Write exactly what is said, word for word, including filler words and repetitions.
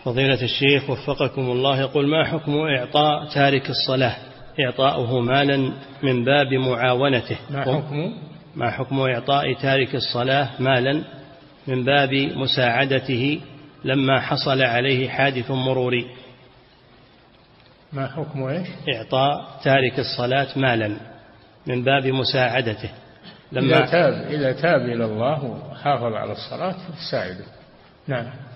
فضيلة الشيخ وفقكم الله، يقول: ما حكم إعطاء تارك الصلاة إعطاؤه مالا من باب معاونته؟ ما حكم ما حكم إعطاء تارك الصلاة مالا من باب مساعدته لما حصل عليه حادث مروري؟ ما حكم إيش؟ إعطاء تارك الصلاة مالا من باب مساعدته لما إذا تاب إذا تاب إلى الله وحافظ على الصلاة فساعده. نعم.